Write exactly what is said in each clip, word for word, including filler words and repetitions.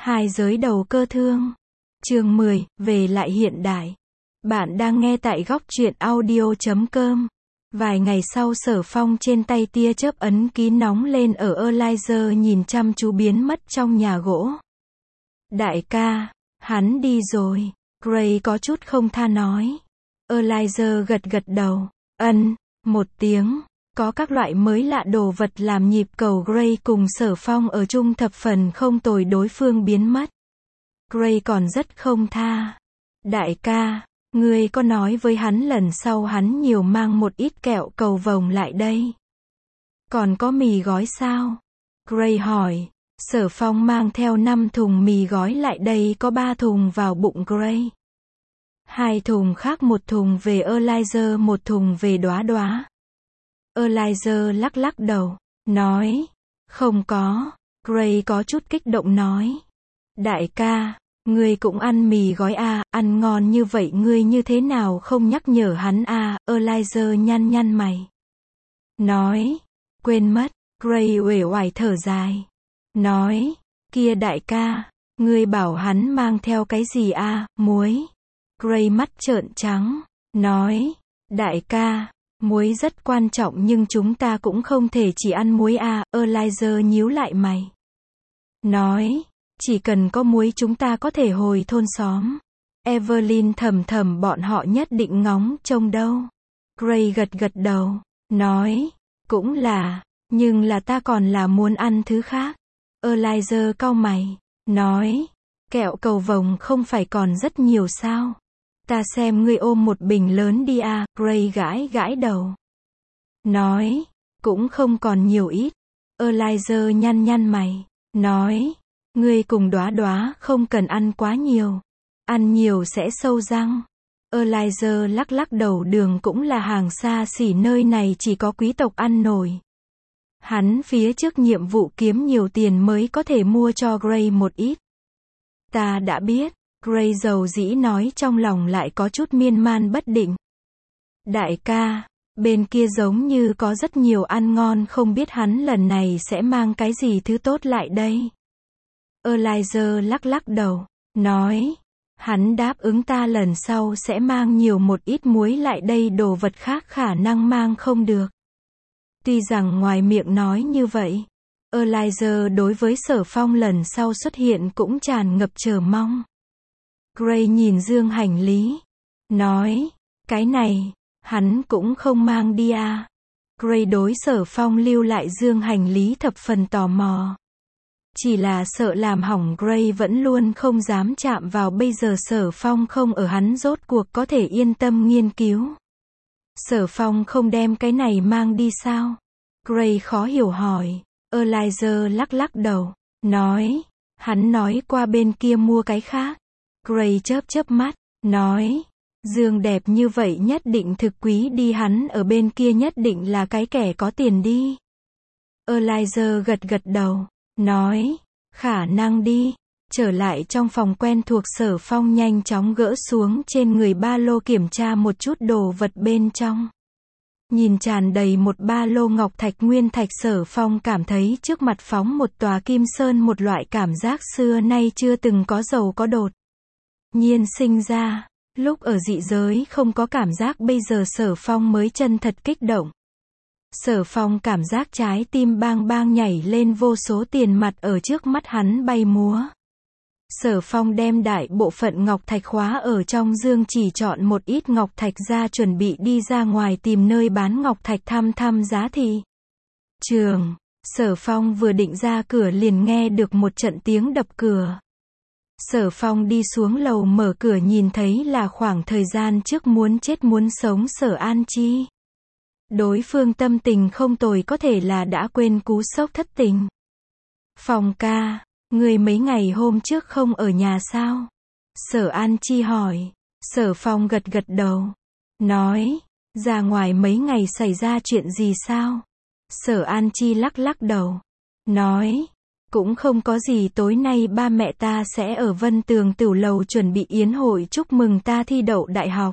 Hai giới đầu cơ thương. Chương mười, về lại hiện đại. Bạn đang nghe tại góc truyện audio chấm com. Vài ngày sau Sở Phong trên tay tia chớp ấn ký nóng lên ở Erlanger nhìn chăm chú biến mất trong nhà gỗ. Đại ca, hắn đi rồi. Gray có chút không tha nói. Erlanger gật gật đầu. Ân, một tiếng. Có các loại mới lạ đồ vật làm nhịp cầu Gray cùng Sở Phong ở chung thập phần không tồi, đối phương biến mất. Gray còn rất không tha. Đại ca, ngươi có nói với hắn lần sau hắn nhiều mang một ít kẹo cầu vồng lại đây. Còn có mì gói sao? Gray hỏi. Sở Phong mang theo năm thùng mì gói lại đây, có ba thùng vào bụng Gray. Hai thùng khác, một thùng về Erlanger, một thùng về Đóa Đóa. Erlanger lắc lắc đầu, nói, không có. Gray có chút kích động nói, đại ca, ngươi cũng ăn mì gói à, ăn ngon như vậy ngươi như thế nào không nhắc nhở hắn à? Erlanger nhăn nhăn mày, nói, quên mất. Gray uể oải thở dài, nói, kia đại ca, ngươi bảo hắn mang theo cái gì à? Muối. Gray mắt trợn trắng, nói, đại ca, muối rất quan trọng nhưng chúng ta cũng không thể chỉ ăn muối à? Erlanger nhíu lại mày, nói, chỉ cần có muối chúng ta có thể hồi thôn xóm. Evelyn thầm thầm bọn họ nhất định ngóng trông đâu. Gray gật gật đầu, nói, cũng là, nhưng là ta còn là muốn ăn thứ khác. Erlanger cau mày, nói, kẹo cầu vồng không phải còn rất nhiều sao? Ta xem ngươi ôm một bình lớn đi à? Gray gãi gãi đầu, nói, cũng không còn nhiều ít. Erlanger nhăn nhăn mày, nói, ngươi cùng Đóa Đóa không cần ăn quá nhiều. Ăn nhiều sẽ sâu răng. Erlanger lắc lắc đầu, đường cũng là hàng xa xỉ, nơi này chỉ có quý tộc ăn nổi. Hắn phía trước nhiệm vụ kiếm nhiều tiền mới có thể mua cho Gray một ít. Ta đã biết. Gray dầu dĩ nói, trong lòng lại có chút miên man bất định. Đại ca, bên kia giống như có rất nhiều ăn ngon, không biết hắn lần này sẽ mang cái gì thứ tốt lại đây. Erlanger lắc lắc đầu, nói, hắn đáp ứng ta lần sau sẽ mang nhiều một ít muối lại đây, đồ vật khác khả năng mang không được. Tuy rằng ngoài miệng nói như vậy, Erlanger đối với Sở Phong lần sau xuất hiện cũng tràn ngập chờ mong. Gray nhìn dương hành lý, nói, cái này, hắn cũng không mang đi à? Gray đối Sở Phong lưu lại dương hành lý thập phần tò mò. Chỉ là sợ làm hỏng, Gray vẫn luôn không dám chạm vào, bây giờ Sở Phong không ở, hắn rốt cuộc có thể yên tâm nghiên cứu. Sở Phong không đem cái này mang đi sao? Gray khó hiểu hỏi. Erlanger lắc lắc đầu, nói, hắn nói qua bên kia mua cái khác. Gray chớp chớp mắt, nói, dương đẹp như vậy nhất định thực quý đi, hắn ở bên kia nhất định là cái kẻ có tiền đi. Erlanger gật gật đầu, nói, khả năng đi. Trở lại trong phòng quen thuộc, Sở Phong nhanh chóng gỡ xuống trên người ba lô, kiểm tra một chút đồ vật bên trong. Nhìn tràn đầy một ba lô ngọc thạch nguyên thạch, Sở Phong cảm thấy trước mặt phóng một tòa kim sơn, một loại cảm giác xưa nay chưa từng có, giàu có đột nhiên sinh ra. Lúc ở dị giới không có cảm giác, bây giờ Sở Phong mới chân thật kích động. Sở Phong cảm giác trái tim bang bang nhảy lên, vô số tiền mặt ở trước mắt hắn bay múa. Sở Phong đem đại bộ phận ngọc thạch khóa ở trong dương, chỉ chọn một ít ngọc thạch ra, chuẩn bị đi ra ngoài tìm nơi bán ngọc thạch thăm thăm giá thị trường. Sở Phong vừa định ra cửa liền nghe được một trận tiếng đập cửa. Sở Phong đi xuống lầu mở cửa, nhìn thấy là khoảng thời gian trước muốn chết muốn sống Sở An Chi. Đối phương tâm tình không tồi, có thể là đã quên cú sốc thất tình. Phong ca, người mấy ngày hôm trước không ở nhà sao? Sở An Chi hỏi. Sở Phong gật gật đầu, nói, ra ngoài mấy ngày xảy ra chuyện gì sao? Sở An Chi lắc lắc đầu, nói, cũng không có gì, tối nay ba mẹ ta sẽ ở Vân Tường Tửu Lầu chuẩn bị yến hội chúc mừng ta thi đậu đại học.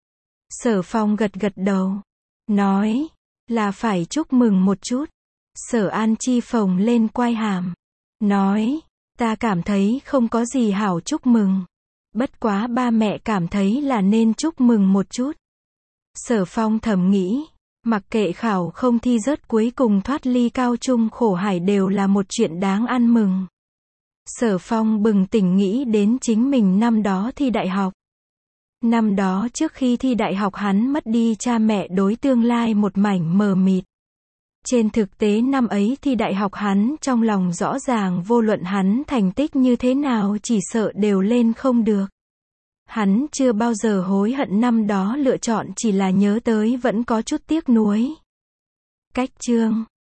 Sở Phong gật gật đầu, nói, là phải chúc mừng một chút. Sở An Chi phồng lên quai hàm, nói, Ta cảm thấy không có gì hảo chúc mừng. Bất quá ba mẹ cảm thấy là nên chúc mừng một chút. Sở Phong thầm nghĩ, mặc kệ khảo không thi rớt cuối cùng thoát ly cao trung khổ hải đều là một chuyện đáng ăn mừng. Sở Phong bừng tỉnh nghĩ đến chính mình năm đó thi đại học. Năm đó trước khi thi đại học hắn mất đi cha mẹ đối tương lai một mảnh mờ mịt. Trên thực tế năm ấy thi đại học hắn trong lòng rõ ràng vô luận hắn thành tích như thế nào chỉ sợ đều lên không được. Hắn chưa bao giờ hối hận năm đó lựa chọn, chỉ là nhớ tới vẫn có chút tiếc nuối. Cách chương